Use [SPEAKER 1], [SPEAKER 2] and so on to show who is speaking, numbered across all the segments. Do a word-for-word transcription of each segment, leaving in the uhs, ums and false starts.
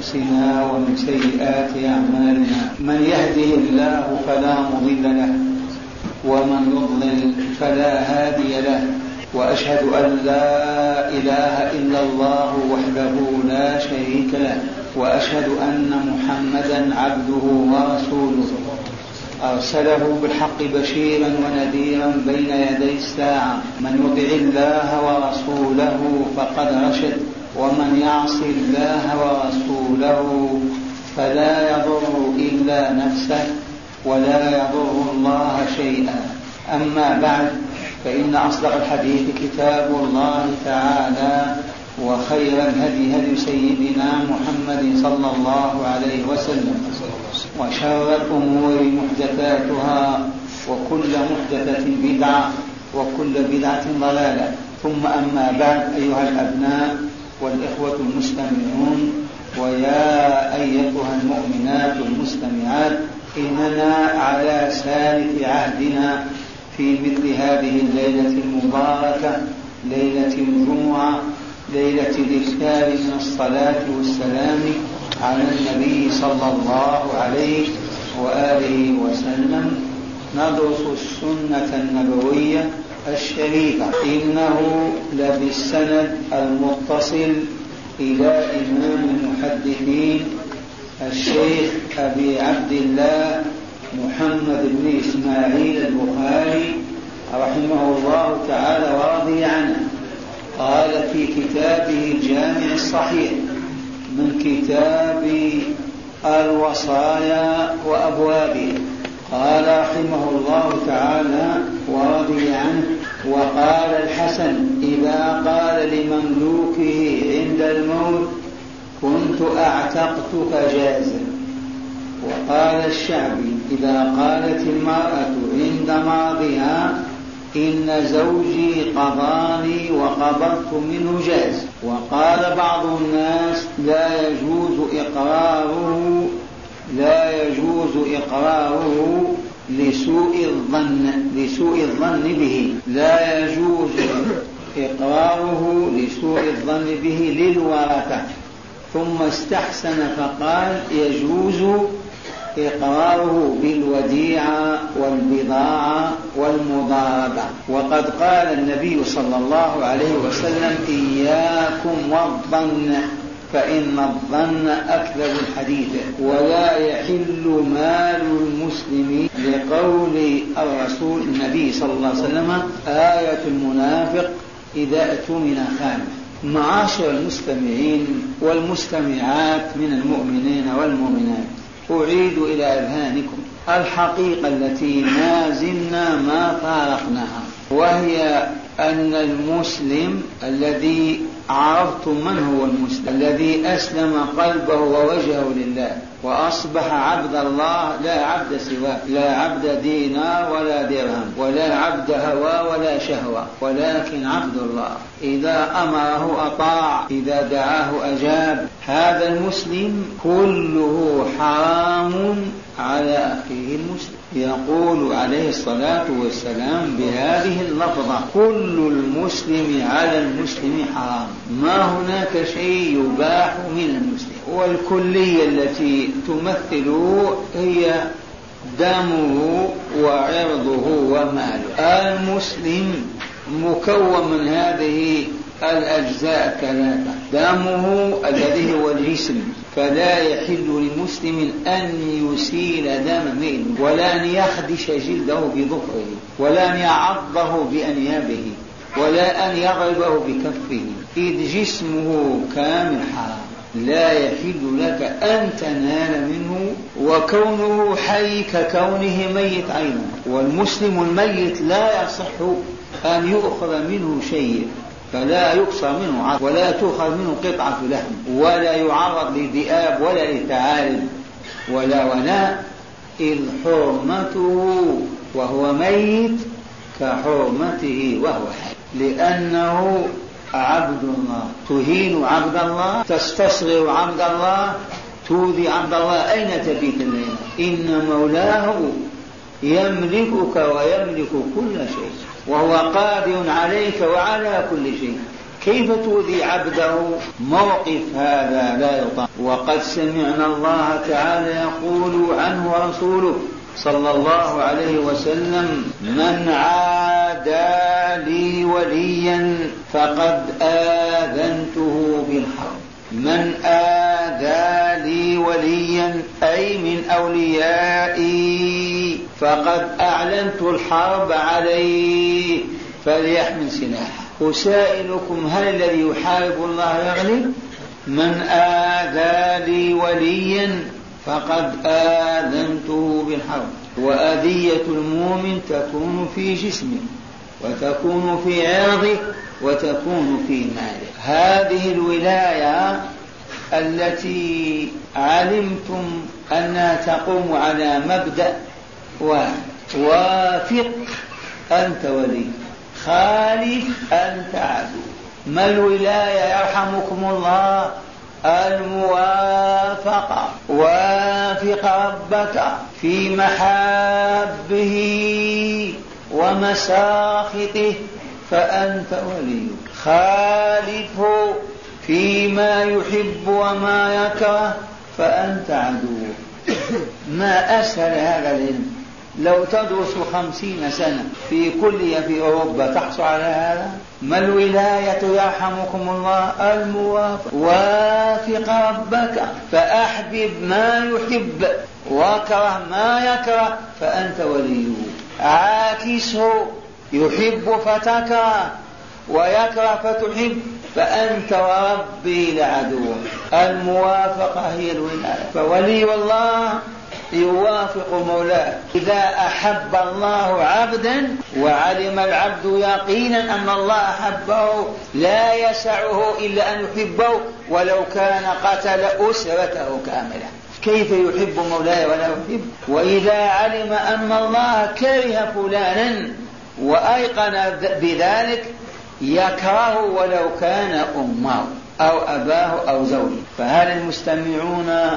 [SPEAKER 1] أنفسنا ومن سيئات أعمالنا. من يهده الله فلا مضل له ومن يضلل فلا هادي له، وأشهد أن لا إله إلا الله وحده لا شريك له، وأشهد أن محمدا عبده ورسوله أرسله بالحق بشيرا ونذيرا بين يدي الساعة. من يطع الله ورسوله فقد رشد، ومن يعص الله ورسوله فلا يضر إلا نفسه ولا يضر الله شيئا. أما بعد، فإن أصدق الحديث كتاب الله تعالى، وخير الهدي هدي سيدنا محمد صلى الله عليه وسلم، وشر الأمور محدثاتها، وكل محدثة بدعة، وكل بدعة ضلالة. ثم أما بعد، أيها الأبناء والإخوة المستمعون، ويا أيتها المؤمنات المستمعات، إننا على سالف عهدنا في مثل هذه الليلة المباركة، ليلة الجمعة، ليلة الإكثار من الصلاة والسلام على النبي صلى الله عليه وآله وسلم، ندرس السنة النبوية الشريفة. إنه لبالسند المتصل إلى إمام المحدثين الشيخ أبي عبد الله محمد بن إسماعيل البخاري رحمه الله تعالى ورضي عنه. قال في كتابه الجامع الصحيح من كتاب الوصايا وأبوابه، قال رحمه الله تعالى ورضي عنه: وقال الحسن إذا قال لمملوكه عند الموت: كنت أعتقتك جازا. وقال الشعبي إذا قالت المرأة عند مرضها: إن زوجي قضاني وقبضت منه جاز. وقال بعض الناس: لا يجوز إقراره لا يجوز إقراره لسوء الظن لسوء الظن به لا يجوز إقراره لسوء الظن به للورثة. ثم استحسن فقال: يجوز إقراره بالوديعة والبضاعة والمضاربة. وقد قال النبي صلى الله عليه وسلم: إياكم والظن فإن الظن أكذب الحديث، ولا يحل مال المسلم، لقول الرسول النبي صلى الله عليه وسلم: آية المنافق إذا اؤتمن خان. معاشر المستمعين والمستمعات من المؤمنين والمؤمنات، أعيد إلى أذهانكم الحقيقة التي ما زلنا ما فارقناها، وهي أن المسلم الذي عرفتم من هو المسلم الذي أسلم قلبه ووجهه لله وأصبح عبد الله، لا عبد سواه، لا عبد دينار ولا درهم ولا عبد هوى ولا شهوة، ولكن عبد الله. إذا أمره أطاع، إذا دعاه أجاب. هذا المسلم كله حرام على أخيه المسلم. يقول عليه الصلاة والسلام بهذه اللفظة: كل المسلم على المسلم حرام. ما هناك شيء يباح من المسلم. والكلية التي تمثله هي دمه وعرضه وماله. المسلم مكون من هذه الأجزاء ثلاثة: دمه الذي هو الجسم، فلا يحل لمسلم أن يسيل دم، ولا أن يخدش جلده بظفره، ولا أن يعضه بأنيابه، ولا أن يضربه بكفه، إذ جسمه كامل حرام، لا يحل لك أن تنال منه. وكونه حي ككونه ميت عينا. والمسلم الميت لا يصح أن يؤخذ منه شيء، فلا يقصى منه عظم، ولا تؤخذ منه قطعة لحم، ولا يعرض لذئاب ولا لثعالب ولا ولاء، إذ حرمته وهو ميت كحرمته وهو حي، لأنه عبد الله. تهين عبد الله، تستصغر عبد الله، تؤذي عبد الله. أين تبيت الليلة؟ إن مولاه يملكك ويملك كل شيء، وهو قادر عليك وعلى كل شيء، كيف تؤذي عبده؟ موقف هذا لا يطاق. وقد سمعنا الله تعالى يقول عنه رسوله صلى الله عليه وسلم: من عادى لي وليا فقد آذنته بالحرب. من آذى لي وليا أي من أوليائي فقد أعلنت الحرب عليه فليحمل سلاحه. أسائلكم: هل الذي يحارب الله يغلب؟ من آذى لي وليا فقد آذنته بالحرب. وأذية المؤمن تكون في جسمه وتكون في عرضه وتكون في ماله. هذه الولاية التي علمتم أنها تقوم على مبدأ واحد: وافق أنت ولي، خالف أنت عدو. ما الولاية يرحمكم الله؟ الموافقة. وافق ربك في محابه ومساخطه فأنت وليه. خالفه فيما يحب وما يكره فأنت عدوه. ما أسهل هذا العلم. لو تدرس خمسين سنة في كلية في أوروبا تحصل على هذا. ما الولاية يرحمكم الله؟ الموافق. وافق ربك فأحبب ما يحب وكره ما يكره فأنت وليه. عاكسه: يحب فتكره ويكره فتحب فأنت وربي لعدو. الموافقة هي الولاية. فولي الله يوافق مولاه. إذا أحب الله عبدا وعلم العبد يقينا أن الله أحبه لا يسعه إلا أن يحبه ولو كان قتل أسرته كاملة. كيف يحب مولاي ولا يحب؟ وإذا علم أن الله كره فلانا وأيقن بذلك يكره ولو كان أمه أو أباه أو زوجه. فهل المستمعون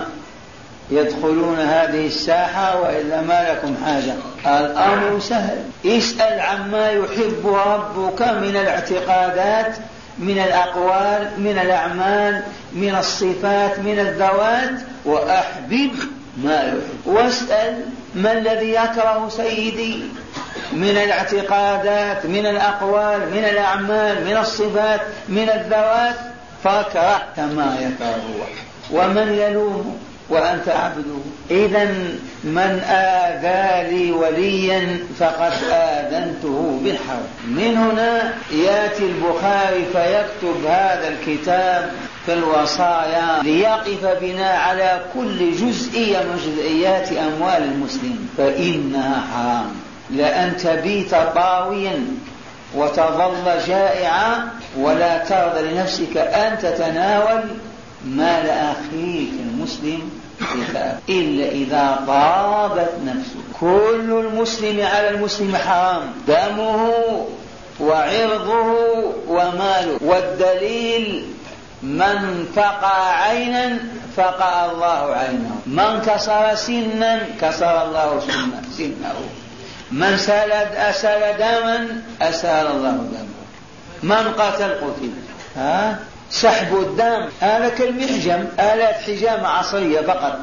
[SPEAKER 1] يدخلون هذه الساحة وإلا ما لكم حاجة؟ الأمر سهل. اسأل عما يحب ربك من الاعتقادات، من الأقوال، من الأعمال، من الصفات، من الذوات، وأحبب ما يحب. واسأل ما الذي يكره سيدي من الاعتقادات، من الأقوال، من الأعمال، من الصفات، من الذوات، فاكره كما يكره هو. ومن يلوم وأنت عبده؟ إذن من آذى لي وليا فقد آذنته بالحرب. من هنا يأتي البخاري فيكتب هذا الكتاب في الوصايا ليقف بنا على كل جزئية من جزئيات أموال المسلم، فإنها حرام. لأن تبيت طاويا وتظل جائعا ولا ترضى لنفسك أن تتناول مال أخيك المسلم إلا إذا طابت نفسه. كل المسلم على المسلم حرام، دمه وعرضه وماله. والدليل: من فقع عينا فقع الله عينه، من كسر سنا كسر الله سنه، من سلد أسال دما أسال الله دمه، من قتل قتل. ها؟ سحب الدم هذا كالمحجم، آلات حجام عصرية فقط.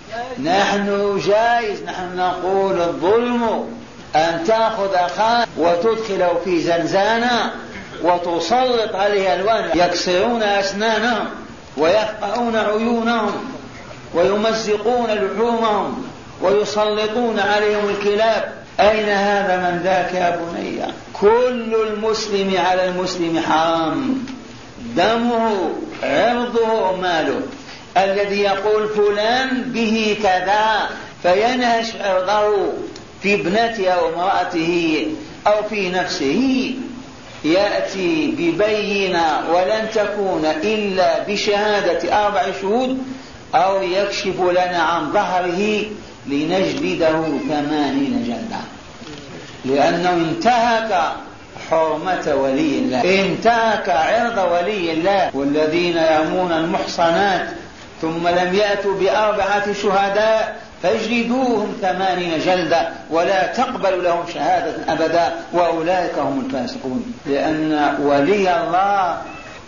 [SPEAKER 1] نحن جائز، نحن نقول الظلم أن تأخذ أخاك وتدخله في زنزانة وتسلط عليه ألوان يكسرون أسنانهم ويفقعون عيونهم ويمزقون لحومهم ويسلطون عليهم الكلاب. أين هذا من ذاك يا بني؟ كل المسلم على المسلم حرام، دمه عرضه ماله. الذي يقول فلان به كذا فينهش عرضه في ابنته أو امرأته أو في نفسه يأتي ببينة ولن تكون إلا بشهادة أربع شهود أو يكشف لنا عن ظهره لنجلده ثمانين جلدة، لأنه انتهك حرمة ولي الله، انتهك عرض ولي الله. والذين يرمون المحصنات ثم لم يأتوا بأربعة شهداء فاجلدوهم ثمانين جلدة ولا تقبل لهم شهادة أبدا وأولئك هم الفاسقون. لأن ولي الله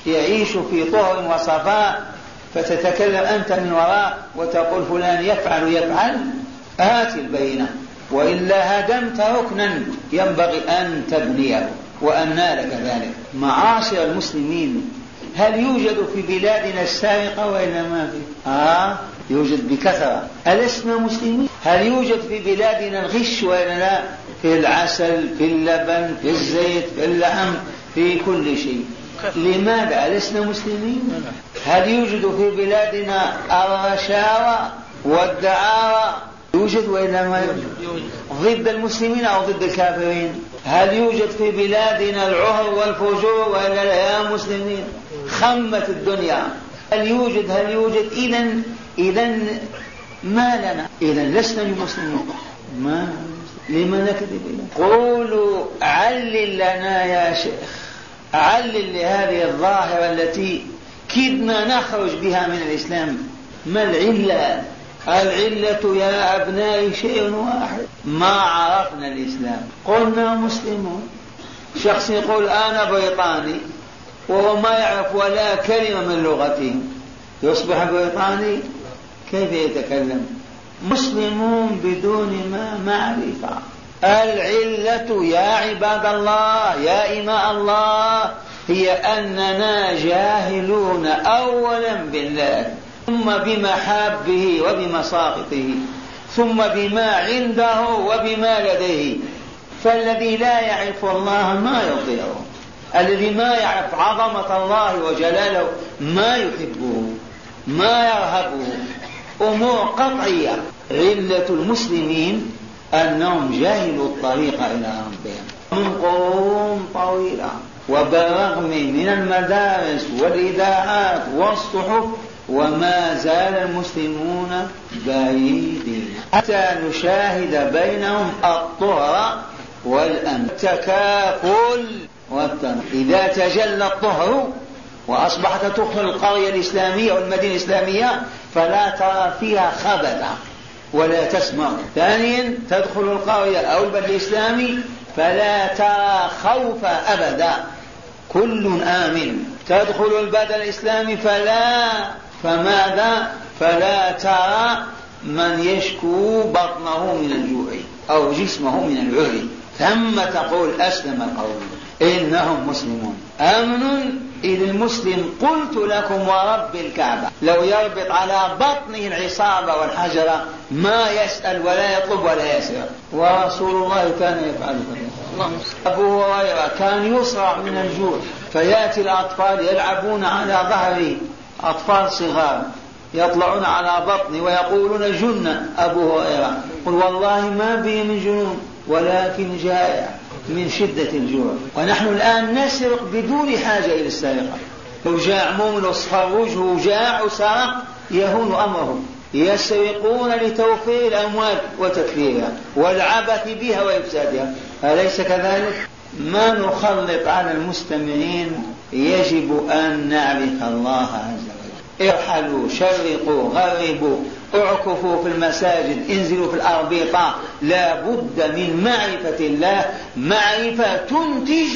[SPEAKER 1] يعيش في طهر وصفاء، فتتكلم أنت من وراء وتقول فلان يفعل يفعل، آت البينة، وإلا هدمت ركنا ينبغي أن تبنيه وأنى لك ذلك. معاشر المسلمين، هل يوجد في بلادنا السارقة وإلا ما في؟ آه يوجد بكثرة. ألسنا مسلمين؟ هل يوجد في بلادنا الغش وإلا لا؟ في العسل، في اللبن، في الزيت، في اللحم، في كل شيء. لماذا ألسنا مسلمين؟ هل يوجد في بلادنا الرشاوى والدعاوى؟ يوجد وإلا ما يوجد؟ ضد المسلمين أو ضد الكافرين؟ هل يوجد في بلادنا العهر والفجور وإلا لا يا مسلمين؟ خمت الدنيا. هل يوجد هل يوجد إذن إذن ما لنا؟ إذن لسنا بمسلمين. ما لما نكذب؟ قولوا علل لنا يا شيخ، علل لهذه الظاهرة التي كدنا نخرج بها من الإسلام. ما العلة؟ العلة يا أبنائي شيء واحد، ما عرفنا الإسلام. قلنا مسلمون، شخص يقول أنا بريطاني وهو ما يعرف ولا كلمة من لغته، يصبح بريطاني؟ كيف يتكلم؟ مسلمون بدون ما معرفة. العلة يا عباد الله يا إماء الله هي أننا جاهلون أولا بالله، ثم بمحابه وبمساقطه، ثم بما عنده وبما لديه. فالذي لا يعرف الله ما يطيعه، الذي ما يعرف عظمة الله وجلاله ما يحبه ما يرهبه. أمور قطعية. علة المسلمين أنهم جاهلوا الطريق إلى ربهم من قرون طويلة، وبالرغم من المدارس والإذاعات والصحف وما زال المسلمون بعيدين، حتى نشاهد بينهم الطهر والأمن، التكافل والتنظيم. إذا تجلى الطهر وأصبحت تدخل القرية الإسلامية والمدينة الإسلامية فلا ترى فيها خبثا ولا تسمع. ثانيا تدخل القرية أو البلد الإسلامي فلا ترى خوف أبدا، كل آمن. تدخل البلد الإسلامي فلا فماذا فلا ترى من يشكو بطنه من الجوع أو جسمه من العري. ثم تقول أسلم القوم إنهم مسلمون. أمن إذ المسلم قلت لكم ورب الكعبة لو يربط على بطنه العصابة والحجرة ما يسأل ولا يطلب ولا يسرق. ورسول الله كان يفعل ذلك. أبو هريرة كان يصرع من الجوع فيأتي الأطفال يلعبون على ظهره، أطفال صغار يطلعون على بطنه ويقولون جنة. أبو هريرة قل والله ما بي من جنون ولكن جائع من شدة الجوع. ونحن الآن نسرق بدون حاجة إلى السرقة. لو جاء مؤمن أصفر وجهه جاع وسرق يهون أمره. يسرقون لتوفير الأموال وتكفيرها والعبث بها وإفسادها، أليس كذلك؟ ما نخلط على المستمعين. يجب أن نعرف الله عز وجل. ارحلوا شرقوا غربوا اعكفوا في المساجد انزلوا في الأربطة. لا بد من معرفة الله، معرفة تنتج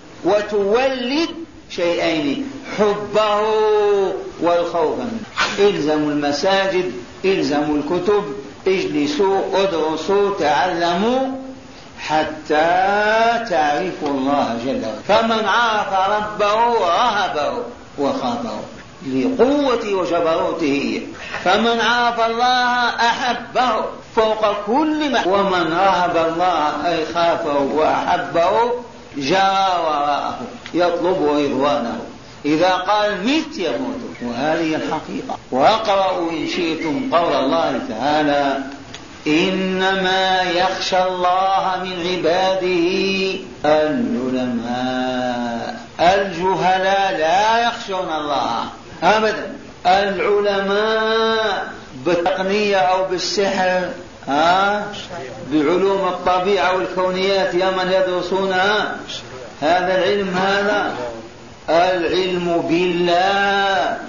[SPEAKER 1] وتولد شيئين: حبه والخوف منه. الزموا المساجد، الزموا الكتب، اجلسوا ادرسوا تعلموا حتى تعرفوا الله جل وعلا. فمن عرف ربه رهبه وخافه لقوة وجبروته، فمن عرف الله أحبه فوق كل ما، ومن رهب الله أي خافه وأحبه جرى وراءه يطلب رضوانه. إذا قال مت يموت، وهذه الحقيقة. وأقرأوا إن شئتم قول الله تعالى: إنما يخشى الله من عباده العلماء. الجهلاء لا يخشون الله أبدا. العلماء بالتقنية أو بالسحر، ها بعلوم الطبيعة والكونيات يا من يدرسونها، هذا العلم، هذا العلم بالله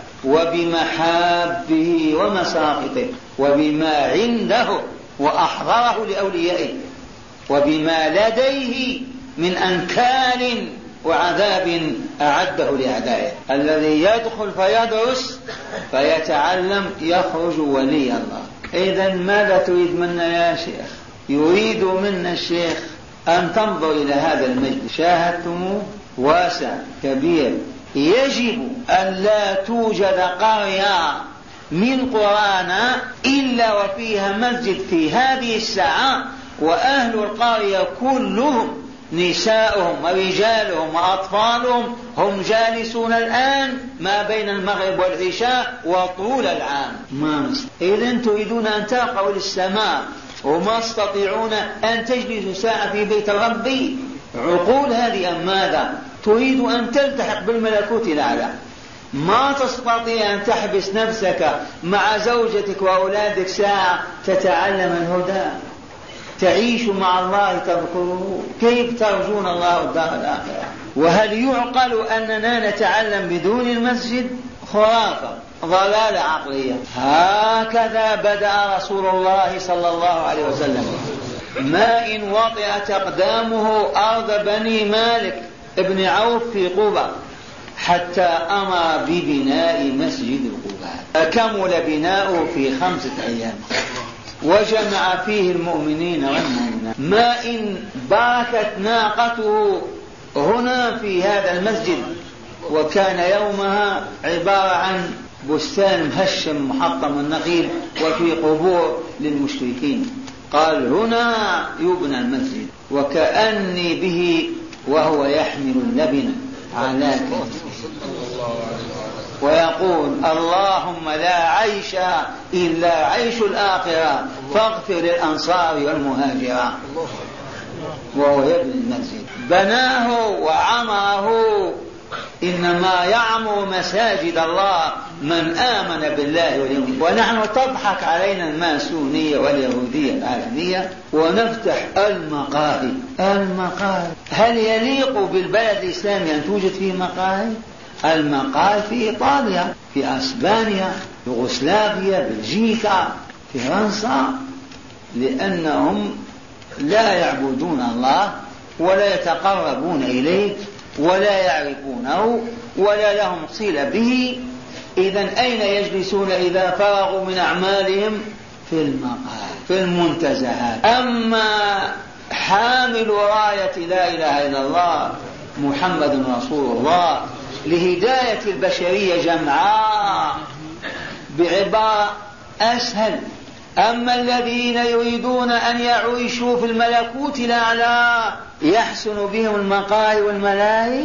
[SPEAKER 1] وبمحابه ومساقطه وبما عنده وأحضره لأوليائه وبما لديه من أنكال وعذاب أعده لأعدائه. الذي يدخل فيدرس فيتعلم يخرج ولي الله. إذن ماذا تريد منا يا شيخ؟ يريد منا الشيخ أن تنظر إلى هذا المجلس، شاهدتموه واسع كبير، يجب أن لا توجد قرية من قرانا إلا وفيها مسجد في هذه الساعة، وأهل القرية كلهم نساؤهم ورجالهم وأطفالهم هم جالسون الآن ما بين المغرب والعشاء وطول العام. ما إذن تريدون أن ترقوا للسماء وما تستطيعون أن تجلسوا ساعة في بيت ربي؟ عقول هذه أم ماذا؟ تريد أن تلتحق بالملكوت الأعلى، ما تستطيع أن تحبس نفسك مع زوجتك وأولادك ساعة تتعلم الهدى، تعيش مع الله تذكره. كيف ترجون الله الدار الآخرة؟ وهل يعقل أننا نتعلم بدون المسجد؟ خرافة، ضلالة عقلية. هكذا بدأ رسول الله صلى الله عليه وسلم، ما إن وطئت أقدامه أرض بني مالك ابن عوف في قبة حتى أمر ببناء مسجد قباء، كمل بناؤه في خمسة أيام وجمع فيه المؤمنين والمؤمنات. ما إن باركت ناقته هنا في هذا المسجد، وكان يومها عبارة عن بستان مهشم محطم النخيل وفي قبور للمشركين، قال هنا يبنى المسجد، وكأني به وهو يحمل اللبن على كتفه ويقول اللهم لا عيش إلا عيش الآخرة فاغفر للأنصار والمهاجرة. وهو يبني المسجد، بناه وعمره. إنما يعمر مساجد الله من آمن بالله واليوم. ونحن تضحك علينا الماسونية واليهودية العالمية ونفتح المقاهي. المقاهي هل يليق بالبلد الإسلامي أن توجد فيه مقاهي؟ المقاهي في إيطاليا، في أسبانيا، يوغوسلافيا، بلجيكا، فرنسا، لأنهم لا يعبدون الله ولا يتقربون إليه ولا يعرفونه ولا لهم صلة به. إذن أين يجلسون إذا فرغوا من أعمالهم؟ في المقاهي، في المنتزهات. أما حامل راية لا إله إلا الله محمد رسول الله لهداية البشرية جمعاء بعبارة أسهل، أما الذين يريدون أن يعيشوا في الملكوت الأعلى يحسن بهم المقاهي والملاهي،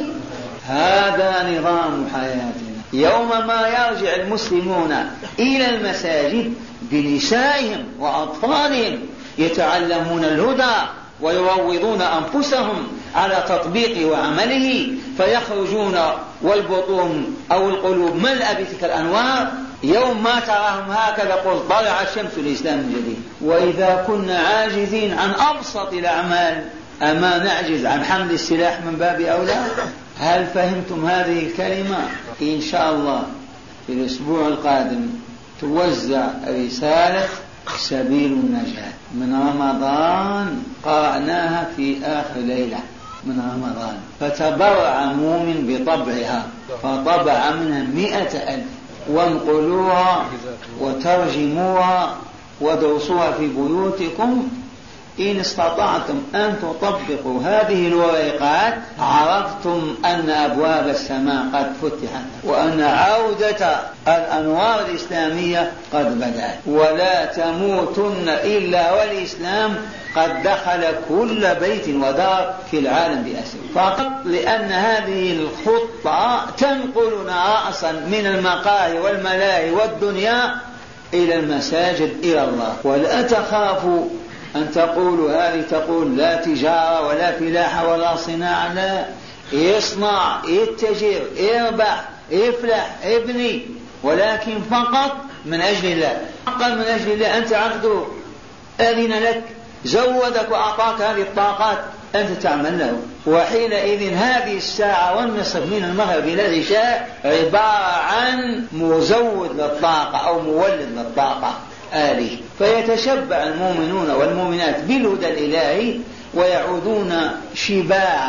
[SPEAKER 1] هذا نظام حياتنا. يوم ما يرجع المسلمون إلى المساجد بنسائهم وأطفالهم يتعلمون الهدى ويروضون أنفسهم على تطبيقه وعمله، فيخرجون والبطون أو القلوب ملأ بتلك الأنوار. يوم ما تراهم هكذا قل طلع الشمس الإسلام الجديد. وإذا كنا عاجزين عن أبسط الأعمال أما نعجز عن حمل السلاح من باب أولى؟ هل فهمتم هذه الكلمة؟ إن شاء الله في الأسبوع القادم توزع رسالة سبيل النجاة من رمضان، قرأناها في آخر ليلة من رمضان، فتبرع مؤمن بطبعها فطبع منها مئة ألف، وانقلوها وترجموها ودرسوها في بيوتكم. إن استطعتم أن تطبقوا هذه الورقات عرفتم أن أبواب السماء قد فتحت وأن عودة الأنوار الإسلامية قد بدأت. ولا تموتن إلا والإسلام قد دخل كل بيت ودار في العالم بأسره، فقط لأن هذه الخطة تنقلنا رأسا من المقاهي والملاهي والدنيا إلى المساجد إلى الله. ولا تخافوا أن تقولوا هذه تقول لا تجارة ولا فلاحة ولا صناعة، لا، يصنع، يتجر، يربح، يفلح، ابني، ولكن فقط من أجل الله. فقط من أجل الله. أنت عبده، أذن لك، زودك وأعطاك هذه الطاقات، أنت تعمل له. وحينئذ هذه الساعة والنصف من المغرب إلى العشاء عبارة عن مزود للطاقة أو مولد للطاقة آلي، فيتشبع المؤمنون والمؤمنات بالهدى الإلهي ويعودون شباعا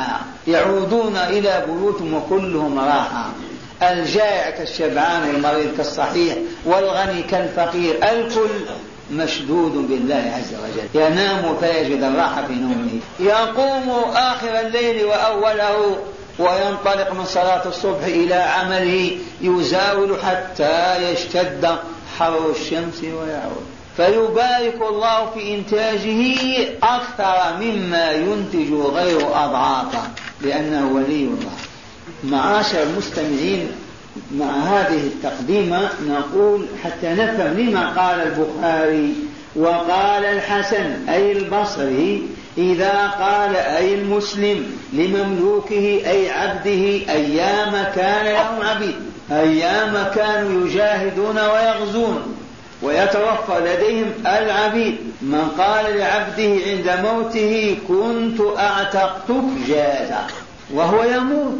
[SPEAKER 1] يعودون إلى بيوتهم وكلهم راحة، الجائع كالشبعان والمريض كالصحيح والغني كالفقير، الكل مشدود بالله عز وجل، ينام فيجد الراحة في نومه، يقوم آخر الليل وأوله وينطلق من صلاة الصبح إلى عمله، يزاول حتى يشتد حر الشمس ويعود، فيبارك الله في إنتاجه أكثر مما ينتج غير أضعافا لأنه ولي الله. معاشر المستمعين، مع هذه التقديمة نقول حتى نفهم لما قال البخاري وقال الحسن أي البصري إذا قال أي المسلم لمملوكه أي عبده أيام كان لهم عبيد، أيام كانوا يجاهدون ويغزون ويتوفى لديهم العبيد، من قال لعبده عند موته كنت أعتقتك جاز وهو يموت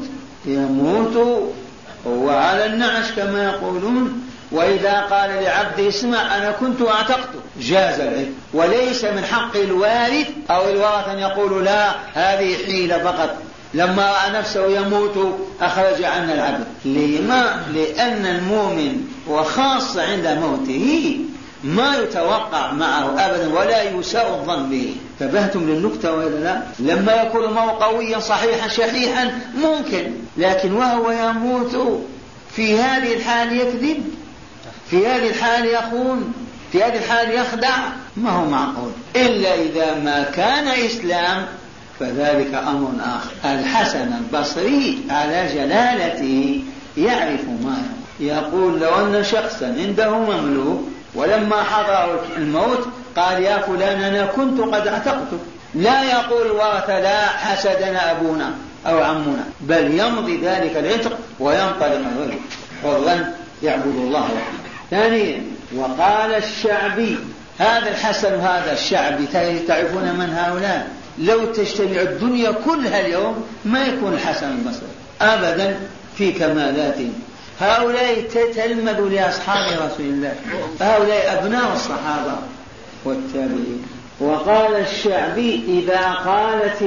[SPEAKER 1] يموت وعلى النعش كما يقولون، وإذا قال لعبده اسمع أنا كنت أعتقته جاز العتق، وليس من حق الوارث أو الورث أن يقول لا هذه حيلة فقط، لما رأى نفسه يموت أخرج عنا العبد. لما؟ لأن المؤمن وخاصة عند موته ما يتوقع معه أبدا ولا يساء الظن به. تبهتم للنكتة وإلا لا؟ لما يكون الموت قويا صحيحا شحيحا ممكن، لكن وهو يموت في هذه الحال يكذب، في هذه الحال يخون، في هذه الحال يخدع، ما هو معقول إلا إذا ما كان إسلام فذلك أمر آخر. الحسن البصري على جلالته يعرف ما يقول، لو أن شخصا عنده مملوك ولما حضر الموت قال يا فلان أنا كنت قد اعتقته، لا يقول ورث لا حسدنا أبونا أو عمنا، بل يمضي ذلك العتق وينطلق الرجل حرا يعبد الله وحده. ثانيا وقال الشعبي، هذا الحسن وهذا الشعبي تعرفون من هؤلاء؟ لو تجتمع الدنيا كلها اليوم ما يكون الحسن البصري أبدا في كمالاتهم. هؤلاء تتلمذوا لأصحاب رسول الله، هؤلاء أبناء الصحابة والتابعين. وقال الشعبي إذا قالت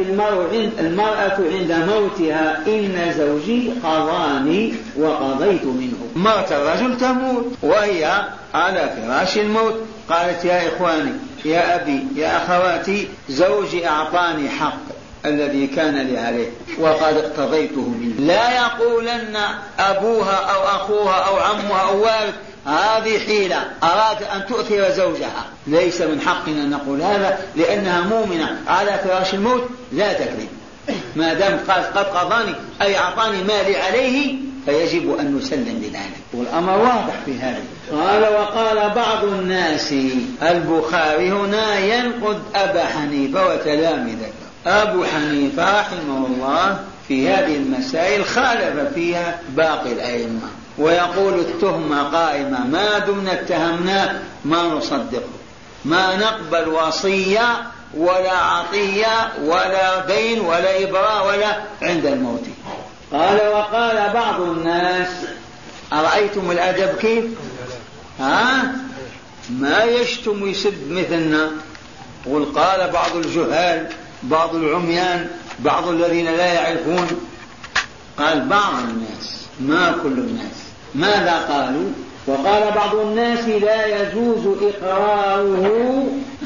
[SPEAKER 1] المرأة عند موتها إن زوجي قضاني وقضيت منه، موت الرجل تموت وهي على فراش الموت، قالت يا إخواني يا أبي يا أخواتي زوجي أعطاني حق الذي كان لي عليه وقد اقتضيته منه. لا يقولن أبوها أو أخوها أو عمها أو والد هذه حيلة أراد أن تؤثر زوجها، ليس من حقنا أن نقول هذا لأنها مؤمنة على فراش الموت لا تكذب، ما دام قال قد قضاني أي أعطاني مالي عليه فيجب أن نسلم بذلك، والأمر واضح في هذا. قال وقال بعض الناس، البخاري هنا ينقد أبا حنيفة وتلامذته. أبو حنيفة رحمه الله في هذه المسائل خالف فيها باقي الأئمة، ويقول التهمة قائمة ما دمنا اتهمنا ما نصدقه، ما نقبل وصية ولا عطية ولا دين ولا إبراء ولا عند الموت. قال وقال بعض الناس، أرأيتم الأدب كيف؟ ها؟ ما يشتم ويسب مثلنا. وقال بعض الجهال بعض العميان بعض الذين لا يعرفون، قال بعض الناس ما كل الناس. ماذا قالوا؟ وقال بعض الناس لا يجوز إقراره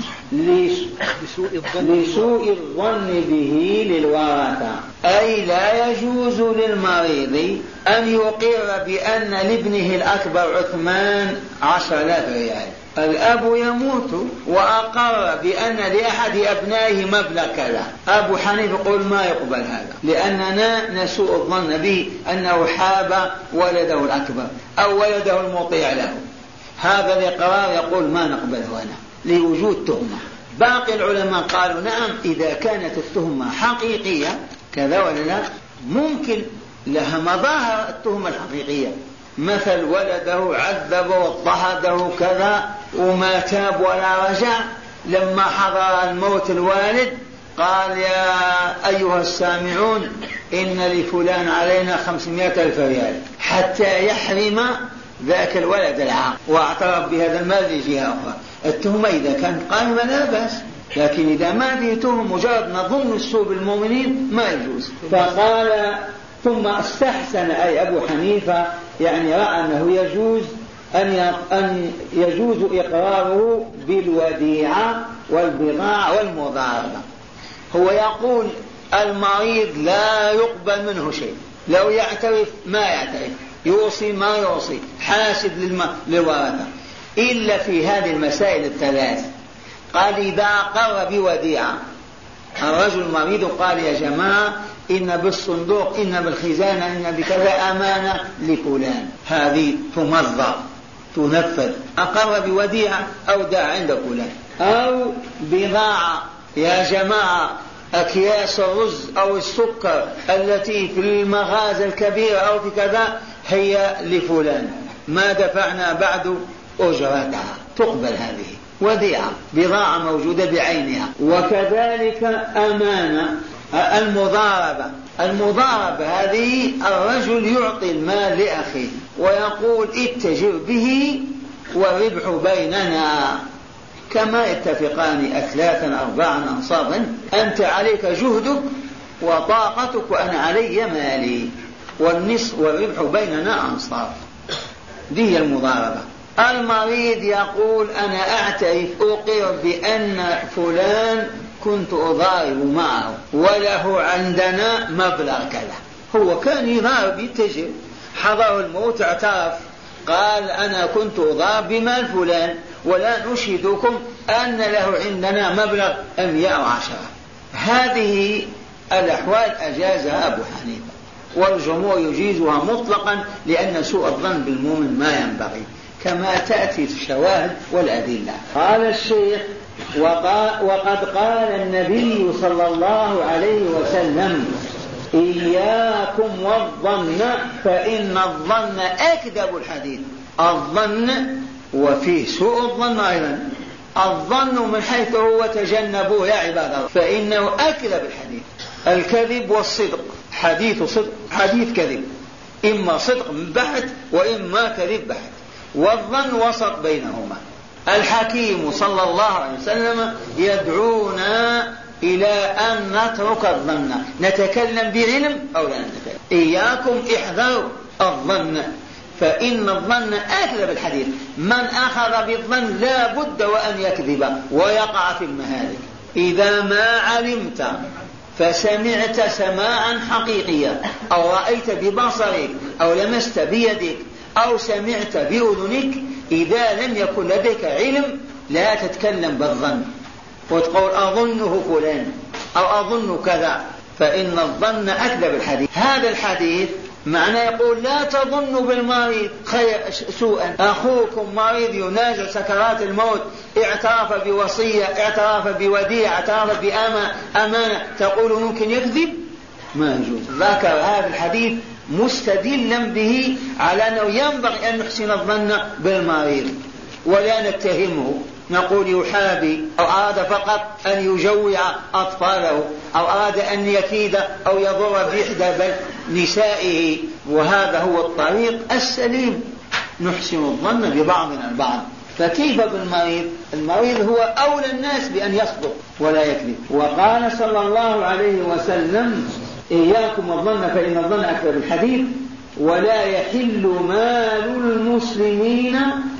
[SPEAKER 1] لسوء الظن به للورثة، أي لا يجوز للمريض أن يقر بأن لابنه الأكبر عثمان عشر آلاف ريال، الأب يموت وأقر بأن لأحد أبنائه مبلغ كذا، أبو حنيفة يقول ما يقبل هذا لأننا نسوء الظن به أنه حاب ولده الأكبر أو ولده المطيع له، هذا الإقرار يقول ما نقبله هنا لوجود تهمة. باقي العلماء قالوا نعم إذا كانت التهمة حقيقية كذا ولا لا ممكن لها مظاهر التهمة الحقيقية، مثل ولده عذبه واضطهده كذا وما تاب ولا رجع، لما حضر الموت الوالد قال يا أيها السامعون إن لفلان علينا خمسمائة ألف ريال حتى يحرم ذاك الولد العاق، واعترف بهذا المال لجهة أخرى. التهمة إذا كانت قائمة لا بأس، لكن إذا ما فيتهم مجرد نظن السوء بالمؤمنين ما يجوز. فقال ثم استحسن أي أبو حنيفة يعني رأى أنه يجوز أن يجوز إقراره بالوديعة والبضاعة والمضاربة. هو يقول المريض لا يقبل منه شيء، لو يعترف ما يعترف، يوصي ما يوصي، حاسد للورثة، إلا في هذه المسائل الثلاث. قال إذا أقر بوديعة، الرجل مريض قال يا جماعة إن بالصندوق إن بالخزانة إن بكذا أمانة لفلان، هذه تمضى تنفذ، أقر بوديعة أو داع عند فلان. أو بضاعة، يا جماعة أكياس الرز أو السكر التي في المغازة الكبيرة أو في كذا هي لفلان، ما دفعنا بعد أجرتها، تقبل هذه وديعة، بضاعة موجودة بعينها. وكذلك أمانة. المضاربة، المضاربة هذه الرجل يعطي المال لأخيه ويقول اتجر به والربح بيننا، كما يتفقان أثلاثا أربعا أنصابا، أنت عليك جهدك وطاقتك وأنا علي مالي، والنصف والربح بيننا أنصاف. دي المضاربة. المريض يقول أنا أعترف أقر بأن فلان كنت أضارب معه وله عندنا مبلغ كذا، هو كان يضارب يتجر، حضر الموت اعترف قال أنا كنت أضارب بمال فلان ولا نشهدكم أن له عندنا مبلغ مئة وعشرة. هذه الأحوال أجازها أبو حنيفة والجمهور يجيزها مطلقا، لأن سوء الظن بالمؤمن ما ينبغي، كما تأتي في الشواهد والأدلة. قال الشيخ وقد قال النبي صلى الله عليه وسلم إياكم والظن فإن الظن أكذب الحديث. الظن وفيه سوء الظن أيضا، الظن من حيث هو تجنبوه يا عباد الله، فإنه أكذب الحديث. الكذب والصدق، حديث صدق حديث كذب، إما صدق بحت وإما كذب بحت، والظن وسط بينهما. الحكيم صلى الله عليه وسلم يدعونا إلى أن نترك الظن، نتكلم بعلم أو لا نتكلم. إياكم احذروا الظن فإن الظن أكذب الحديث، من أخذ بالظن لا بد وأن يكذب ويقع في المهالك. إذا ما علمت فسمعت سماعا حقيقيا أو رأيت ببصرك أو لمست بيدك أو سمعت بأذنك، إذا لم يكن لديك علم لا تتكلم بالظن وتقول أظنه فلان أو أظن كذا، فإن الظن أكذب الحديث. هذا الحديث معنى يقول لا تظنوا بالمريض خير سوءا، أخوكم مريض ينازع سكرات الموت، اعترف بوصية، اعترف بوديعة، اعترف بأمانة، تقول ممكن يكذب؟ ما يجوز. ذكر هذا الحديث مستدلا به على أنه ينبغي أن نحسن الظن بالمريض ولا نتهمه، نقول يحابي أو أراد فقط أن يجوع أطفاله أو أراد أن يكيد أو يضر بإحدى نسائه، وهذا هو الطريق السليم، نحسن الظن ببعضنا البعض. فكيف بالمريض؟ المريض هو أولى الناس بأن يصدق ولا يكذب. وقال صلى الله عليه وسلم إياكم الظن فإن الظن أكذب الحديث، ولا يحل مال المسلمين،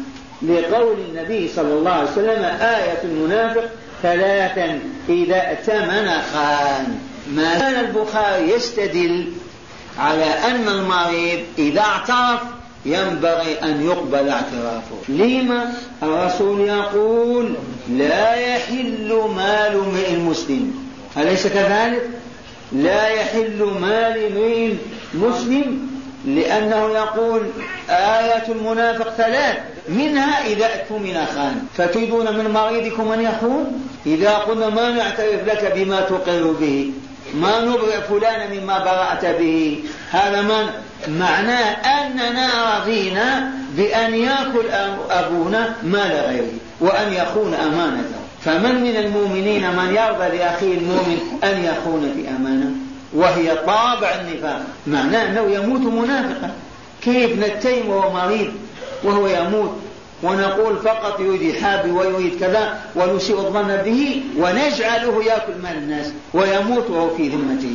[SPEAKER 1] لقول النبي صلى الله عليه وسلم آية المنافق ثلاثا إذا ائتمن خان. ما كان البخاري يستدل على أن المريض إذا اعترف ينبغي أن يقبل اعترافه. لما؟ الرسول يقول لا يحل مال امرئ مسلم، أليس كذلك؟ لا يحل مال امرئ مسلم، لأنه يقول آية المنافق ثلاث، منها إذا اؤتمن خان. فتريدون من مريضكم من يخون؟ إذا قلنا ما نعترف لك بما تقر به، ما نبرئ فلان مما برأت به، هذا ما معناه أننا رضينا بأن يأكل أبونا مال غيره وأن يخون أمانته. فمن من المؤمنين من يرضى لأخيه المؤمن أن يخون في أمانة؟ وهي طابع النفاق، معناه أنه يموت منافقا. كيف نتهم وهو مريض وهو يموت ونقول فقط يريد حابي ويريد كذا ونسيء الظن به ونجعله يأكل مال الناس ويموت وهو في ذمته.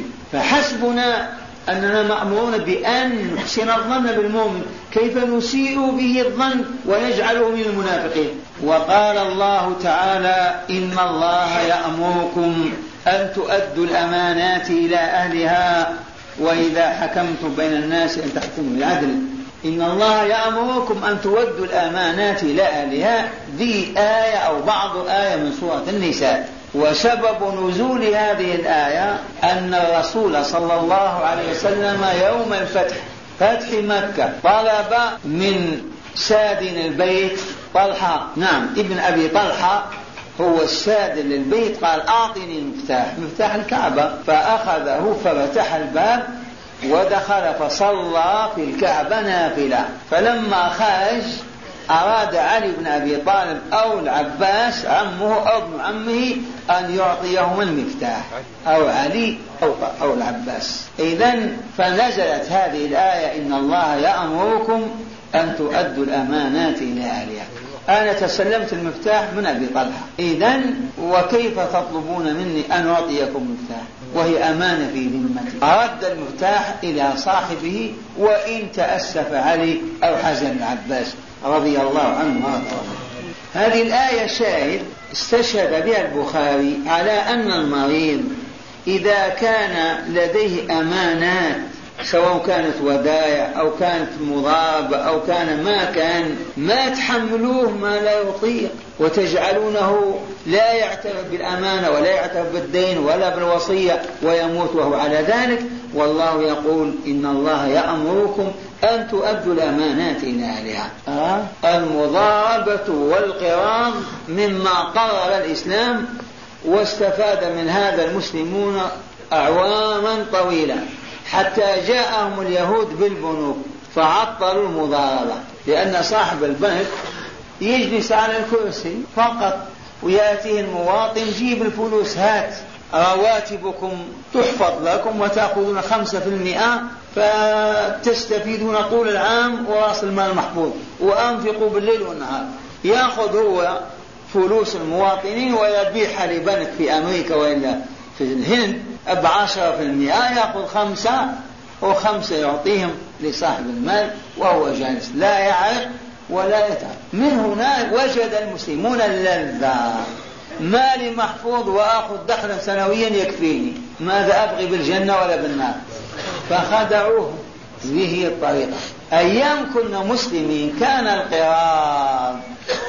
[SPEAKER 1] فحسبنا أننا مأمورون بأن نحسن الظن بالمؤمن، كيف نسيء به الظن ونجعله من المنافقين. وقال الله تعالى إن الله يأمركم أن تؤدوا الأمانات إلى أهلها وإذا حكمتم بين الناس أن تحكموا بالعدل. إن الله يأمركم أن تودوا الأمانات إلى أهلها، ذي آية أو بعض آية من سورة النساء. وسبب نزول هذه الآية أن الرسول صلى الله عليه وسلم يوم الفتح فتح مكة طلب من سادن البيت طلحة، نعم ابن أبي طلحة هو السادن للبيت، قال أعطني المفتاح مفتاح الكعبة، فأخذه ففتح الباب ودخل فصلى في الكعبة نافلة. فلما خرج أراد علي بن أبي طالب أو العباس عمه أو ابن عمه أن يعطيهم المفتاح، أو علي أو, أو العباس. إذن فنزلت هذه الآية إن الله يأمركم أن تؤدوا الأمانات إلى أهلها. أنا تسلمت المفتاح من أبي طلحة، إذن وكيف تطلبون مني أن أعطيكم المفتاح وهي أمانة في ذمتي؟ أرد المفتاح إلى صاحبه وإن تأسف علي أو حزن العباس رضي الله عنه وارضاه. هذه الآية شاهد استشهد بها البخاري على أن المريض إذا كان لديه أمانات سواء كانت ودائع أو كانت مضاربة أو كان ما كان، ما تحملوه ما لا يطيق وتجعلونه لا يعترف بالأمانة ولا يعترف بالدين ولا بالوصية ويموت وهو على ذلك. والله يقول إن الله يأمركم أن تؤدوا الأمانات إلى أهلها. آه. المضاربة والقراض مما قرر الإسلام واستفاد من هذا المسلمون أعواما طويلة حتى جاءهم اليهود بالبنوك فعطلوا المضاربة، لأن صاحب البنك يجلس على الكرسي فقط ويأتيه المواطن جيب الفلوس هات رواتبكم تحفظ لكم وتأخذون خمسة في المئة فتستفيدون طول العام ورأس المال محفوظ وأنفقوا بالليل والنهار. يأخذ هو فلوس المواطنين ويبيعها لبنك في أمريكا وإلا في الهند بعشرة في المئة، يأخذ خمسة وخمسة يعطيهم لصاحب المال وهو جالس لا يعرف ولا يتعب. من هنا وجد المسلمون اللذة، مالي محفوظ وأخذ دخلا سنويا يكفيني، ماذا أبغي بالجنة ولا بالنار؟ فخدعوه به الطريقة. أيام كنا مسلمين كان القراض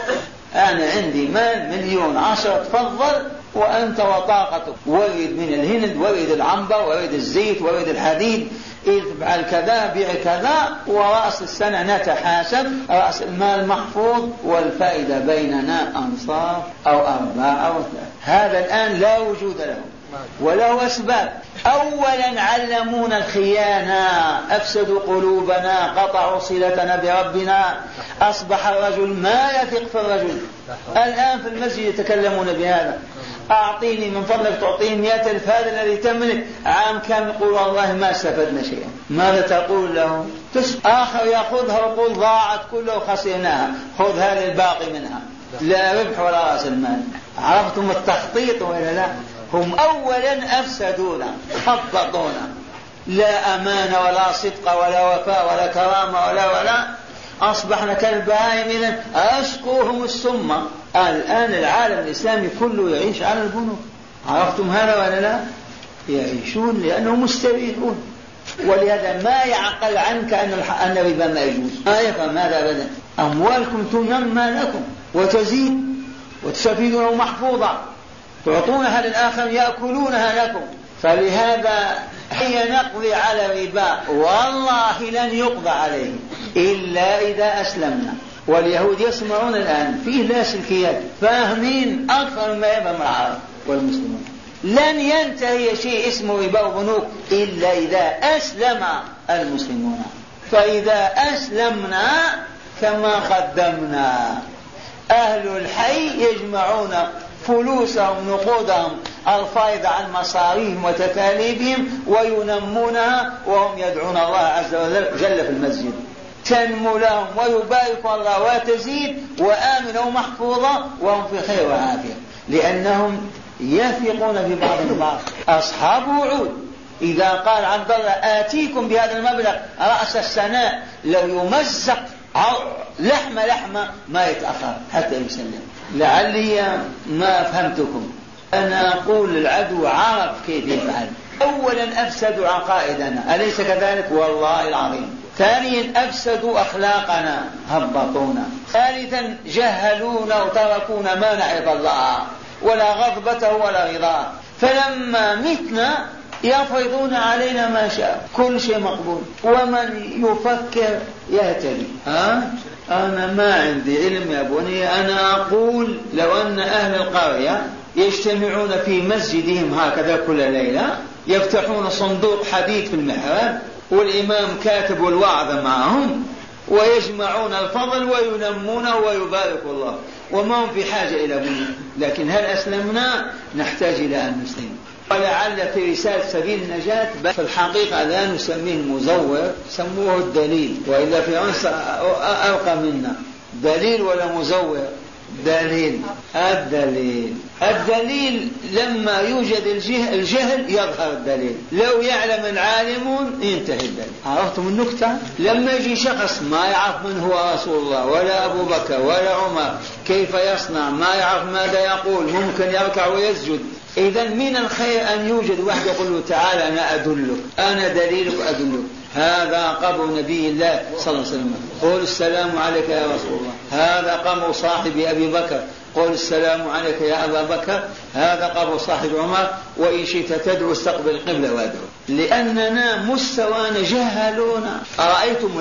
[SPEAKER 1] أنا عندي مال مليون عشرة تفضل وأنت وطاقتك، ورد من الهند ورد العنبر ورد الزيت ورد الحديد، افعل كذا بيع كذا، ورأس السنة نتحاسب، رأس المال محفوظ والفائدة بيننا أنصاف أو أربعة أو ثلاثة. هذا الآن لا وجود له وله أسباب. أولا علمونا الخيانة، أفسدوا قلوبنا، قطعوا صلتنا بربنا، أصبح الرجل ما يثق في الرجل. الآن في المسجد يتكلمون بهذا، أعطيني من فضلك تعطيني مئة ألف هذا الذي تملك عام كامل، يقول والله ما استفدنا شيئا. ماذا تقول له؟ آخر يأخذها ويقول ضاعت كله خسرناها، خذ هذا الباقي منها، لا ربح ولا رأس المال. عرفتم التخطيط ولا لا؟ هم أولا أفسدونا خبطونا، لا أمانة ولا صدق ولا وفاء ولا كرامة ولا ولا أصبحنا كالبهائم إذن أسقوهم السم. الآن العالم الإسلامي كله يعيش على البنوك. عرفتم هذا ولا لا؟ يعيشون لأنه مستريحون، ولهذا ما يعقل عنك أن الربا ما يجوز، ما يفهم هذا أبدا. أموالكم تنمى لكم وتزيد وتستفيدون محفوظة، تعطونها للآخر يأكلونها لكم. فلهذا حين نقضي على الربا والله لن يقضى عليه إلا إذا أسلمنا. واليهود يسمعون الآن فيه لا سلكيات، فاهمين أكثر ما يفهم العرب والمسلمون. لن ينتهي شيء اسمه ربا وبنوك إلا إذا أسلم المسلمون. فإذا أسلمنا كما قدمنا أهل الحي يجمعون فلوسهم نقودهم الفائضة عن مصاريهم وتكاليفهم وينمونها وهم يدعون الله عز وجل في المسجد. تنمو لهم ويبارك الله وتزيد وآمنة ومحفوظة وهم في خير وعافية، لأنهم يثقون في بعض البعض. أصحاب وعود، إذا قال عبد الله آتيكم بهذا المبلغ رأس السنة لو يمزق لحمة لحمة ما يتأخر حتى يسلم. لعلي ما فهمتكم. أنا أقول العدو عرف كيف يفعل. أولا أفسدوا عقائدنا، أليس كذلك؟ والله العظيم. ثانيا أفسدوا أخلاقنا، هبطونا. ثالثا جهلونا وتركونا ما نعرف الله ولا غضبته ولا رضاه، فلما متنا يفرضون علينا ما شاء، كل شيء مقبول، ومن يفكر يهتدي. ها؟ أنا ما عندي علم يا بني. أنا أقول لو أن أهل القرية يجتمعون في مسجدهم هكذا كل ليلة، يفتحون صندوق حديد في المحراب والإمام كاتب والوعظ معهم ويجمعون الفضل وينمونه ويبارك الله، وما هم في حاجة إلى بني. لكن هل أسلمنا؟ نحتاج إلى أن نسلم. ولعل في رسالة سبيل النجاة في الحقيقة لا نسميه المزور، سموه الدليل، وإلا في عنصر أرقى منا. دليل ولا مزور؟ دليل. الدليل الدليل لما يوجد الجهل, الجهل يظهر الدليل. لو يعلم العالمون ينتهي الدليل. عرفتم النكتة؟ لما يجي شخص ما يعرف من هو رسول الله ولا أبو بكر ولا عمر كيف يصنع، ما يعرف ماذا يقول، ممكن يركع ويسجد. إذن من الخير أن يوجد واحد يقول له تعال أنا أدلك، أنا دليلك أدلك. هذا قبر نبي الله صلى الله عليه وسلم، قول السلام عليك يا رسول الله. هذا قبر صاحب أبي بكر، قول السلام عليك يا أبا بكر. هذا قبر صاحب عمر، وإن شئت تدعو استقبل القبلة وادعو. لأننا مستوانا جهلونا. أرأيتم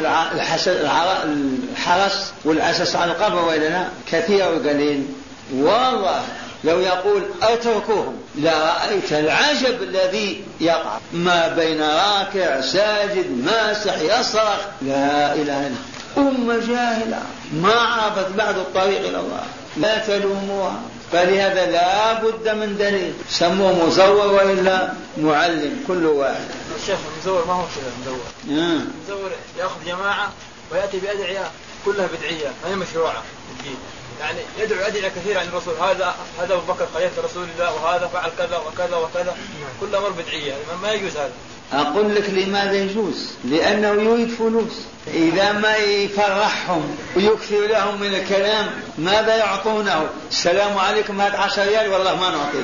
[SPEAKER 1] الحرس والعسس على القبر وإلا لا؟ كثير وقليل. والله لو يقول أتركوهم لرأيت العجب الذي يقع ما بين راكع ساجد ماسح يصرخ لا إله إلا أمة جاهلة ما عرفت بعد الطريق إلى الله. لا تلوموها. فلهذا لا بد من دليل. سموه مزور وإلا معلم كل واحد.
[SPEAKER 2] الشيخ المزور ما هو كذا مزور. المزور يأخذ جماعة ويأتي بأدعية كلها بدعية ما هي مشروعة في الدين، يعني يدعو أدعية كثيرة عن الرسول. هذا هذا أبو بكر خليفة رسول الله، وهذا فعل كذا وكذا وكذا، كل أمر بدعية ما يجوز هذا.
[SPEAKER 1] أقول لك لماذا يجوز؟ لأنه يريد فلوس. إذا ما يفرحهم ويكثر لهم من الكلام ماذا يعطونه؟ السلام عليكم هات عشر ريال والله ما نعطيك.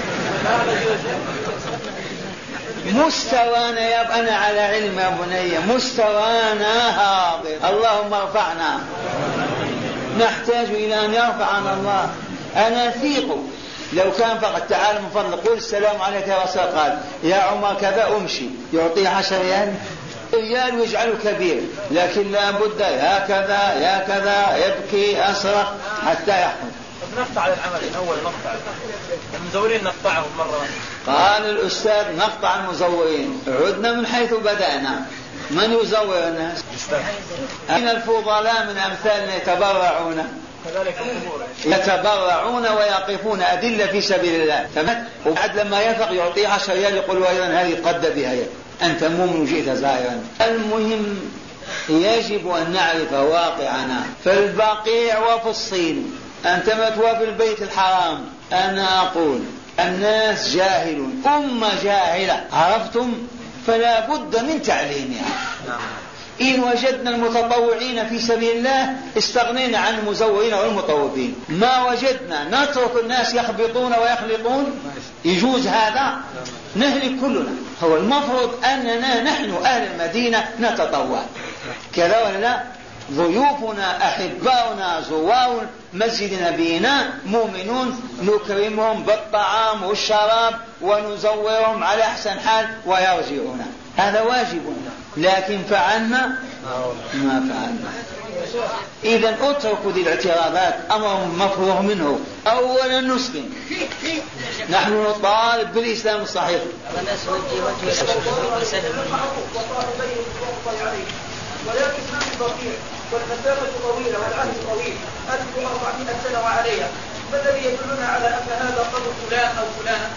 [SPEAKER 1] مستوانا يا أنا على علم يا بني، مستوانا هابط. اللهم ارفعنا. نحتاج إلى أن يرفعنا الله. أنا ثيق لو كان فقط تعالى من فضل قول السلام عليك يا رسول، قال يا عمر كذا أمشي، يعطيه عشر ريال ريال ويجعله كبير. لكن لا بد يا كذا يا كذا يبكي أصرخ حتى يحفظ.
[SPEAKER 2] نقطع على العمل أول نقطع المزورين نقطعهم مرة.
[SPEAKER 1] قال الأستاذ نقطع المزورين. عدنا من حيث بدأنا. من يزور الناس؟ أين الفضلاء من أمثالنا يتبرعون؟ يتبرعون ويقفون أدلة في سبيل الله. وبعد لما يفق يعطيه عشر ريال يقول أيضا هذه قد بها أنت مؤمن وجئت زائرا. المهم يجب أن نعرف واقعنا في البقيع وفي الصين. أنت متوى في البيت الحرام. أنا أقول الناس جاهلون، أمة جاهلة، عرفتم؟ فلا بد من تعليمها. إن وجدنا المتطوعين في سبيل الله استغنينا عن المزورين والمطوفين. ما وجدنا نترك الناس يخبطون ويخلطون. يجوز هذا؟ نهلك كلنا. هو المفروض أننا نحن أهل المدينة نتطوع كذا ولا لا؟ ضيوفنا أحباؤنا زوار مسجد نبينا مؤمنون نكرمهم بالطعام والشراب ونزورهم على أحسن حال ويرجعون. هذا واجبنا. لكن فعلنا ما فعلنا. إذن اتركوا ذي الاعتراضات، أمر مفروغ منه. أولا نسلم. نحن نطالب بالإسلام الصحيح.
[SPEAKER 3] ولكن ما في بقيع والمسافة طويلة والعهد طويل ألف وأربعمائة سنة وعليها. ما الذي يدلنا على أن هذا قبر فلان أو فلانة؟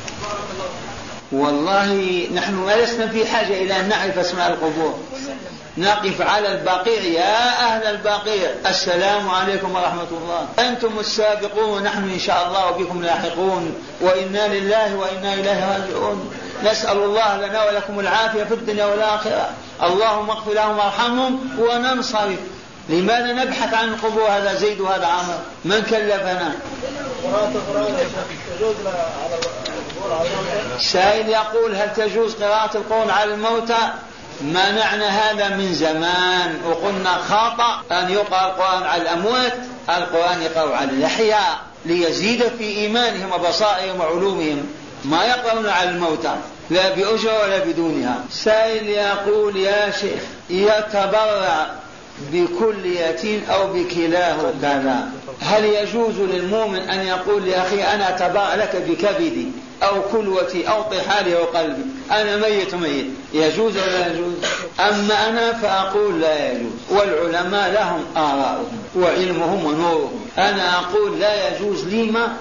[SPEAKER 1] والله نحن ما لسنا في حاجة إلى أن نعرف اسماء القبور. نقف على البقيع. يا أهل البقيع السلام عليكم ورحمة الله، أنتم السابقون ونحن إن شاء الله وبكم لاحقون، وإنا لله وإنا إليه راجعون. نسأل الله لنا ولكم العافية في الدنيا والآخرة. اللهم اغفر لهم وارحمهم وننصرف. لماذا نبحث عن القبور؟ هذا زيد وهذا عمر، من كلفنا؟ سائل يقول هل تجوز قراءة القرآن على الموتى؟ منعنا هذا من زمان وقلنا خطأ أن يقرأ القرآن على الأموات، القرآن يقرأ على الأحياء ليزيد في إيمانهم وبصائرهم وعلومهم، ما يقرأون على الموتى لا بأجر ولا بدونها. سائل يقول يا شيخ يتبرع بكل يتيم أو بكلاه كذا، هل يجوز للمؤمن أن يقول لأخي أنا أتبرع لك بكبدي أو كلوتي أو طحالي أو قلبي، أنا ميت ميت، يجوز ولا يجوز؟ أما أنا فأقول لا يجوز، والعلماء لهم آراؤهم وعلمهم ونورهم. أنا أقول لا يجوز. لما؟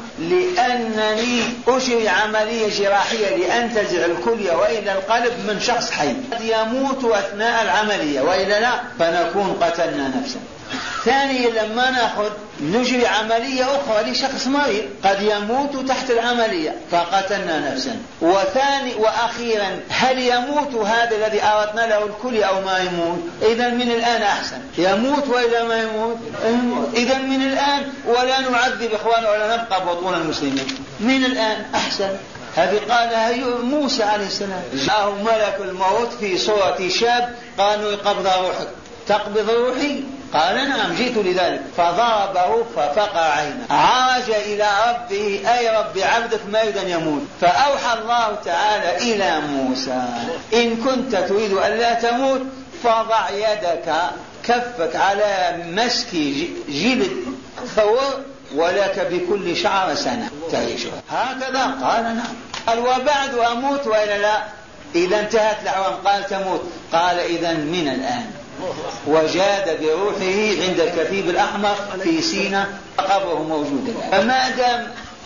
[SPEAKER 1] لأنني أجري عملية جراحية لأنتزع الكلية وإلى القلب من شخص حي، قد يموت أثناء العملية وإلا لا فنكون قتلنا نفسا. ثانيا لما نأخذ نجري عملية أخرى لشخص مريض قد يموت تحت العملية فقتلنا نفسا. وثاني وأخيرا هل يموت هذا الذي أردنا له الكلية أو ما يموت؟ إذا من الآن أحسن، يموت وإلا ما يموت؟ إذا من الآن ولا نعذب إخواننا ولا نبقى بطون المسلمين، من الآن أحسن. هذه قالها موسى عليه السلام، جاءه ملك الموت في صورة شاب قالوا قبض روحك، تقبض روحي؟ قال نعم جئت لذلك، فضربه ففقع عينه، عاج إلى ربه أي رب عبدك ما يريد أن يموت، فأوحى الله تعالى إلى موسى إن كنت تريد أن لا تموت فضع يدك كفك على مسك جلد ثور ولك بكل شعر سنة تعيشها، هكذا قال نعم. قال وبعد أموت وإلا لا؟ إذا انتهت الأعوام قال تموت، قال إذا من الآن. وجاد بروحه عند الكثيب الأحمر في سينا، قبره موجود. فما دام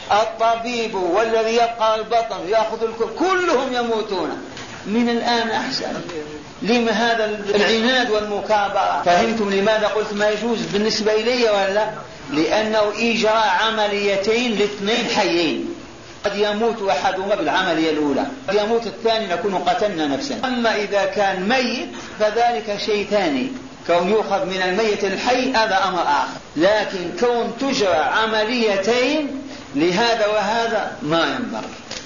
[SPEAKER 1] الطبيب والذي يبقى البطن يأخذ الكل كلهم يموتون، من الآن أحسن. لما هذا العناد والمكابرة؟ فهمتم لماذا قلت ما يجوز بالنسبة إلي ولا؟ لأنه إجراء عمليتين لاثنين حيين، قد يموت أحدهما بالعملية الأولى، قد يموت الثاني نكون قتلنا نفسا. أما إذا كان ميت فذلك شيء ثاني، كون يؤخذ من الميت الحي هذا أمر آخر، لكن كون تجرى عمليتين لهذا وهذا ما ينبغي.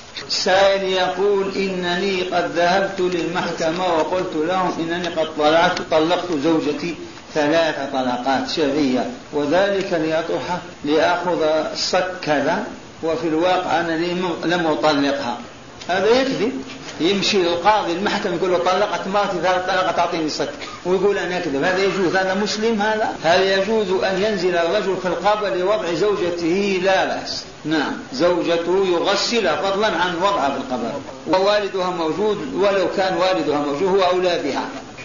[SPEAKER 1] سائل يقول إنني قد ذهبت للمحكمة وقلت لهم إنني قد طلعت طلقت زوجتي ثلاث طلقات شرعية، وذلك لأطرح لأخذ الصك كذا، وفي الواقع أنا لم أطلقها. هذا يكذب، يمشي القاضي المحكمة يقول له طلقت مرتي ثلاث طلقات أعطيني الصك، ويقول أنا أكذب. هذا يجوز؟ هذا مسلم؟ هذا هل يجوز أن ينزل الرجل في القبر لوضع زوجته؟ لا بأس، نعم زوجته يغسلها فضلا عن وضعها في القبر، ووالدها موجود، ولو كان والدها موجود هو أولى بها.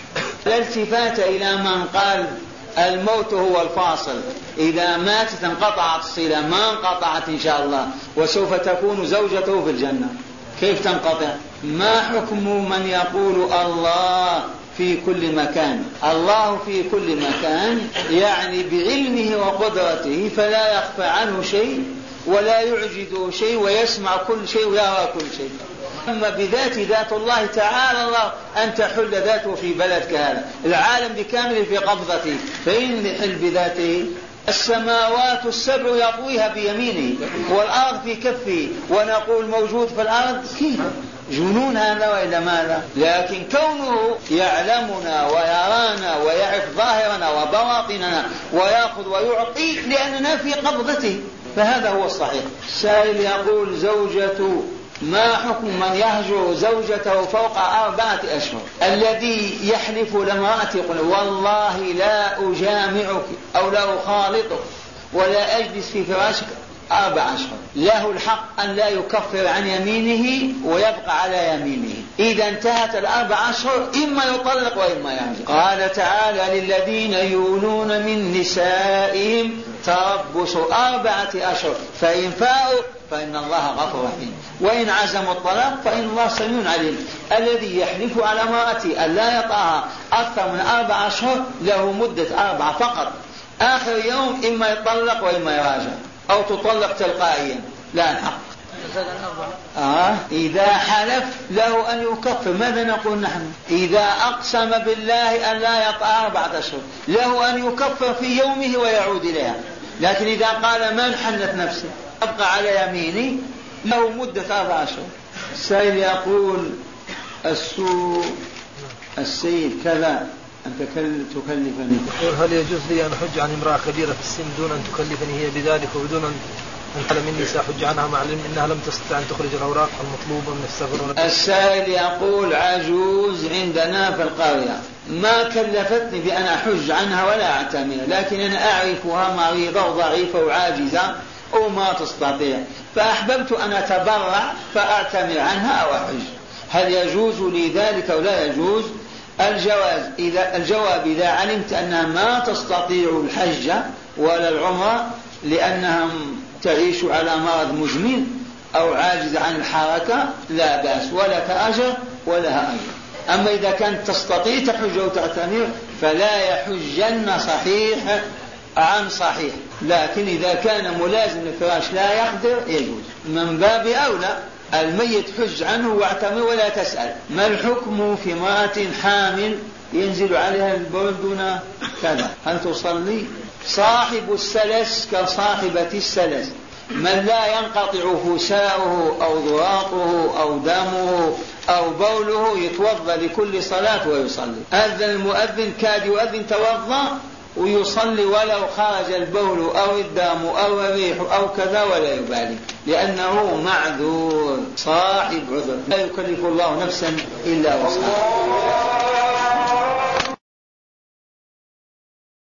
[SPEAKER 1] لا التفات إلى من قال الموت هو الفاصل، إذا ماتت انقطعت الصلة، ما انقطعت إن شاء الله، وسوف تكون زوجته في الجنة. كيف تنقطع؟ ما حكم من يقول الله في كل مكان؟ الله في كل مكان يعني بعلمه وقدرته، فلا يخفى عنه شيء ولا يعجزه شيء، ويسمع كل شيء ويرى كل شيء. أما بذات ذات الله تعالى الله أن تحل ذاته في بلدك هذا، العالم بكامل في قبضته، فإن يحل بذاته. السماوات السبع يطويها بيمينه والأرض في كفه، ونقول موجود في الأرض؟ كيف؟ جنون هذا وإلا ماذا؟ لكن كونه يعلمنا ويرانا ويعرف ظاهرنا وبواطننا ويأخذ ويعطي لأننا في قبضته، فهذا هو الصحيح. سائل يقول زوجة ما حكم من يهجر زوجته فوق أربعة أشهر؟ الذي يحلف لامرأته يقول والله لا أجامعك أو لا أخالطك ولا أجلس في فراشك أربع أشهر، له الحق أن لا يكفر عن يمينه ويبقى على يمينه. إذا انتهت الأربع أشهر إما يطلق وإما يهجر. قال تعالى للذين يولون من نسائهم تربص أربعة أشهر فإن فاءوا فإن الله غفور رحيم. وإن عزموا الطلاق فإن الله سميع عليم. الذي يحلف على امرأته أن لا يطأها أكثر من أربع أشهر له مدة أربعة فقط، آخر يوم إما يطلق وإما يراجع أو تطلق تلقائيا لا الحق. آه إذا حلف له أن يكفر. ماذا نقول نحن؟ إذا أقسم بالله أن لا يطأ أربعة أشهر له أن يكفر في يومه ويعود إليها. لكن إذا قال من حنت نفسه أبقى على يميني له مدة أربعة أشهر. السائل يقول السوء السيد كذا أن تكلفني.
[SPEAKER 4] يقول هل يجوز لي أن أحج عن امرأة كبيرة في السن دون أن تكلفني هي بذلك وبدون أن أنت مني سأحج عنها مع العلم إنها لم تستطع أن تخرج الأوراق المطلوبة من السفر؟
[SPEAKER 1] السائل يقول عجوز عندنا في القرية ما كلفتني بأن أحج عنها ولا أعتمر، لكن أنا أعرفها مريضة وضعيفة وعاجزة وما تستطيع، فأحببت أن أتبرع فأعتمر عنها أو أحج. هل يجوز لي ذلك أو لا يجوز؟ الجواز إذا الجواب إذا علمت أنها ما تستطيع الحج ولا العمرة لأنها تعيش على مرض مزمن أو عاجز عن الحركة لا بأس، ولك أجر ولها أجر. أما إذا كانت تستطيع تحج أو تعتمر فلا يحجن صحيح عن صحيح، لكن إذا كان ملازم للفراش لا يقدر يجوز. من باب أولى الميت حج عنه واعتمر ولا تسأل. ما الحكم في امرأة حامل ينزل عليها البول دون كذا؟ هل تصلي؟ صاحب السلس كصاحبة السلس، من لا ينقطع فساؤه أو ضراطه أو دمه أو بوله يتوضأ لكل صلاة ويصلي. أذن المؤذن كاد يؤذن توضأ ويصلي ولو خرج البول أو الدم أو الريح أو كذا ولا يبالي، لأنه معذور صاحب عذر. لا يكلف الله نفسا إلا وسعها.